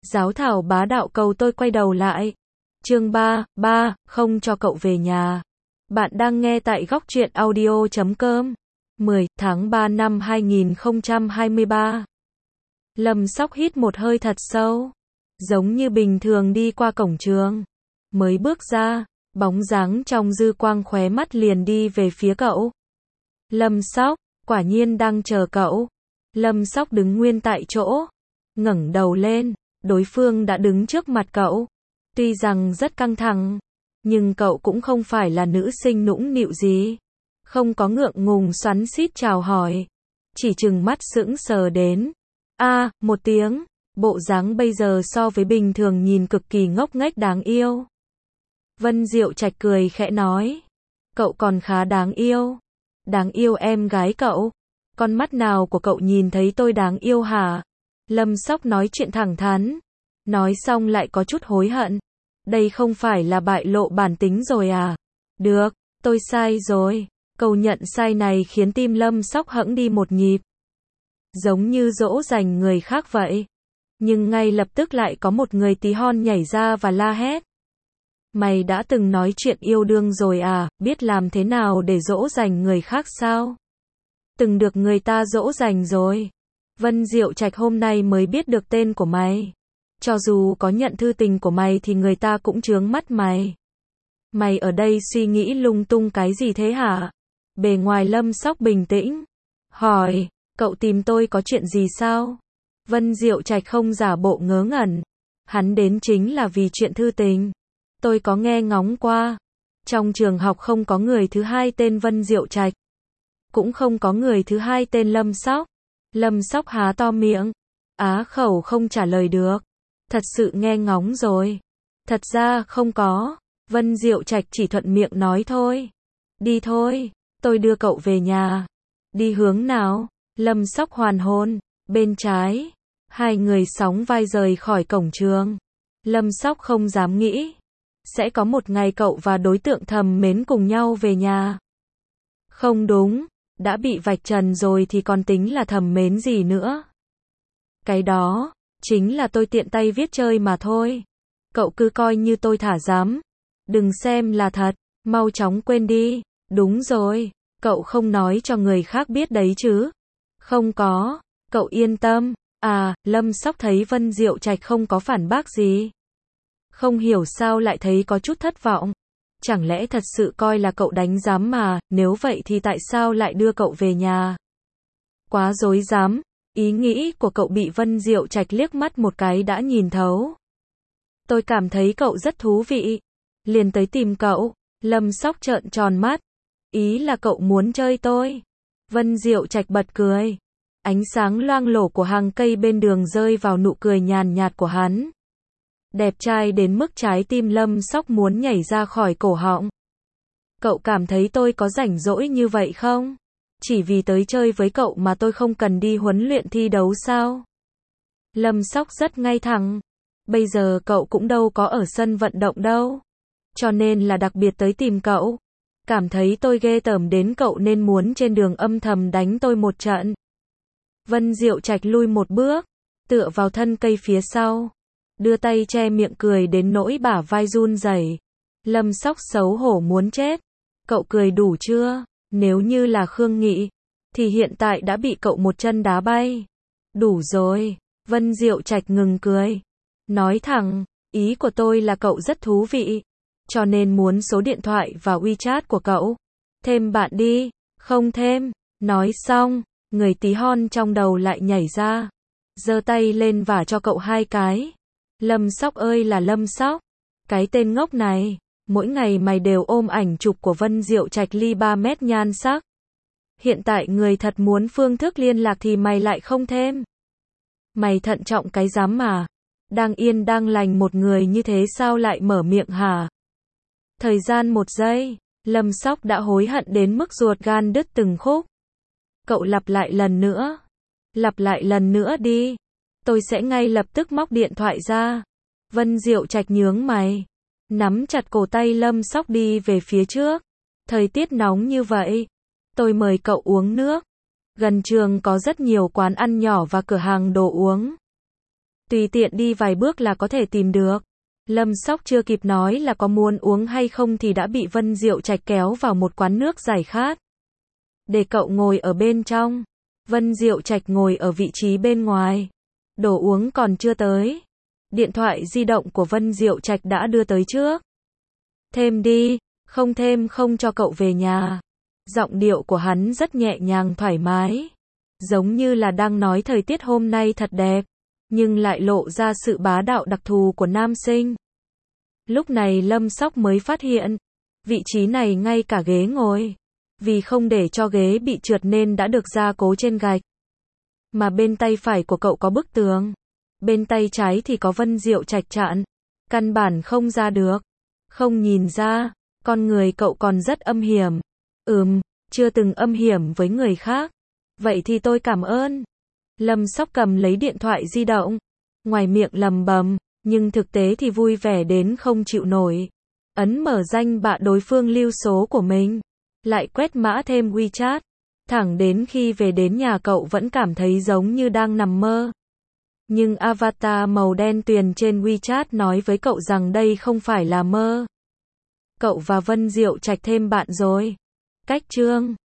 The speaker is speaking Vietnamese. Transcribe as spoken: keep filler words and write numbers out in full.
Giáo thảo bá đạo cầu tôi quay đầu lại. Chương ba, ba, không cho cậu về nhà. Bạn đang nghe tại góc truyện audio chấm com. mười tháng ba năm hai nghìn không trăm hai mươi ba. Lâm Sóc hít một hơi thật sâu, giống như bình thường đi qua cổng trường. Mới bước ra, bóng dáng trong dư quang khóe mắt liền đi về phía cậu. Lâm Sóc, quả nhiên đang chờ cậu. Lâm Sóc đứng nguyên tại chỗ, ngẩng đầu lên, đối phương đã đứng trước mặt cậu. Tuy rằng rất căng thẳng, nhưng cậu cũng không phải là nữ sinh nũng nịu gì. Không có ngượng ngùng xoắn xít chào hỏi, chỉ trừng mắt sững sờ đến. A, một tiếng, bộ dáng bây giờ so với bình thường nhìn cực kỳ ngốc nghếch đáng yêu. Vân Diệu Trạch cười khẽ nói, cậu còn khá đáng yêu. Đáng yêu em gái cậu. Con mắt nào của cậu nhìn thấy tôi đáng yêu hả? Lâm Sóc nói chuyện thẳng thắn. Nói xong lại có chút hối hận. Đây không phải là bại lộ bản tính rồi à? Được, tôi sai rồi. Câu nhận sai này khiến tim Lâm Sóc hẫng đi một nhịp. Giống như dỗ dành người khác vậy. Nhưng ngay lập tức lại có một người tí hon nhảy ra và la hét. Mày đã từng nói chuyện yêu đương rồi à, biết làm thế nào để dỗ dành người khác sao? Từng được người ta dỗ dành rồi. Vân Diệu Trạch hôm nay mới biết được tên của mày. Cho dù có nhận thư tình của mày thì người ta cũng chướng mắt mày. Mày ở đây suy nghĩ lung tung cái gì thế hả? Bề ngoài Lâm Sóc bình tĩnh. Hỏi, cậu tìm tôi có chuyện gì sao? Vân Diệu Trạch không giả bộ ngớ ngẩn. Hắn đến chính là vì chuyện thư tình. Tôi có nghe ngóng qua. Trong trường học không có người thứ hai tên Vân Diệu Trạch. Cũng không có người thứ hai tên Lâm Sóc. Lâm Sóc há to miệng. Á khẩu không trả lời được. Thật sự nghe ngóng rồi. Thật ra không có. Vân Diệu Trạch chỉ thuận miệng nói thôi. Đi thôi, tôi đưa cậu về nhà. Đi hướng nào? Lâm Sóc hoàn hồn. Bên trái. Hai người sóng vai rời khỏi cổng trường. Lâm Sóc không dám nghĩ sẽ có một ngày cậu và đối tượng thầm mến cùng nhau về nhà. Không đúng, đã bị vạch trần rồi thì còn tính là thầm mến gì nữa. Cái đó, chính là tôi tiện tay viết chơi mà thôi. Cậu cứ coi như tôi thả dám. Đừng xem là thật, mau chóng quên đi. Đúng rồi, cậu không nói cho người khác biết đấy chứ. Không có, cậu yên tâm. À, Lâm Sóc thấy Vân Diệu Trạch không có phản bác gì. Không hiểu sao lại thấy có chút thất vọng. Chẳng lẽ thật sự coi là cậu đánh giám mà, nếu vậy thì tại sao lại đưa cậu về nhà? Quá dối dám, ý nghĩ của cậu bị Vân Diệu Trạch liếc mắt một cái đã nhìn thấu. Tôi cảm thấy cậu rất thú vị. Liền tới tìm cậu. Lâm Sóc trợn tròn mắt. Ý là cậu muốn chơi tôi. Vân Diệu Trạch bật cười. Ánh sáng loang lổ của hàng cây bên đường rơi vào nụ cười nhàn nhạt của hắn. Đẹp trai đến mức trái tim Lâm Sóc muốn nhảy ra khỏi cổ họng. Cậu cảm thấy tôi có rảnh rỗi như vậy không? Chỉ vì tới chơi với cậu mà tôi không cần đi huấn luyện thi đấu sao? Lâm Sóc rất ngay thẳng. Bây giờ cậu cũng đâu có ở sân vận động đâu. Cho nên là đặc biệt tới tìm cậu. Cảm thấy tôi ghê tởm đến cậu nên muốn trên đường âm thầm đánh tôi một trận. Vân Diệu Trạch lui một bước, tựa vào thân cây phía sau. Đưa tay che miệng cười đến nỗi bả vai run rẩy. Lâm Sóc xấu hổ muốn chết. Cậu cười đủ chưa? Nếu như là Khương Nghị, thì hiện tại đã bị cậu một chân đá bay. Đủ rồi. Vân Diệu Trạch ngừng cười. Nói thẳng, ý của tôi là cậu rất thú vị. Cho nên muốn số điện thoại và WeChat của cậu. Thêm bạn đi. Không thêm. Nói xong, người tí hon trong đầu lại nhảy ra. Giơ tay lên vả cho cậu hai cái. Lâm Sóc ơi là Lâm Sóc. Cái tên ngốc này. Mỗi ngày mày đều ôm ảnh chụp của Vân Diệu Trạch ly ba mét nhan sắc. Hiện tại người thật muốn phương thức liên lạc thì mày lại không thêm. Mày thận trọng cái dám mà. Đang yên đang lành một người như thế sao lại mở miệng hả? Thời gian một giây. Lâm Sóc đã hối hận đến mức ruột gan đứt từng khúc. Cậu lặp lại lần nữa. Lặp lại lần nữa đi. Tôi sẽ ngay lập tức móc điện thoại ra. Vân Diệu Trạch nhướng mày. Nắm chặt cổ tay Lâm Sóc đi về phía trước. Thời tiết nóng như vậy. Tôi mời cậu uống nước. Gần trường có rất nhiều quán ăn nhỏ và cửa hàng đồ uống. Tùy tiện đi vài bước là có thể tìm được. Lâm Sóc chưa kịp nói là có muốn uống hay không thì đã bị Vân Diệu Trạch kéo vào một quán nước giải khát. Để cậu ngồi ở bên trong. Vân Diệu Trạch ngồi ở vị trí bên ngoài. Đồ uống còn chưa tới. Điện thoại di động của Vân Diệu Trạch đã đưa tới trước. Thêm đi, không thêm không cho cậu về nhà. Giọng điệu của hắn rất nhẹ nhàng thoải mái. Giống như là đang nói thời tiết hôm nay thật đẹp, nhưng lại lộ ra sự bá đạo đặc thù của nam sinh. Lúc này Lâm Sóc mới phát hiện, vị trí này ngay cả ghế ngồi. Vì không để cho ghế bị trượt nên đã được gia cố trên gạch. Mà bên tay phải của cậu có bức tường. Bên tay trái thì có Vân Diệu Trạch chặn. Căn bản không ra được. Không nhìn ra, con người cậu còn rất âm hiểm. Ừm, chưa từng âm hiểm với người khác. Vậy thì tôi cảm ơn. Lâm Sóc cầm lấy điện thoại di động. Ngoài miệng lầm bầm, nhưng thực tế thì vui vẻ đến không chịu nổi. Ấn mở danh bạ đối phương lưu số của mình. Lại quét mã thêm WeChat. Thẳng đến khi về đến nhà cậu vẫn cảm thấy giống như đang nằm mơ. Nhưng avatar màu đen tuyền trên WeChat nói với cậu rằng đây không phải là mơ. Cậu và Vân Diệu Trạch thêm bạn rồi. Cách chương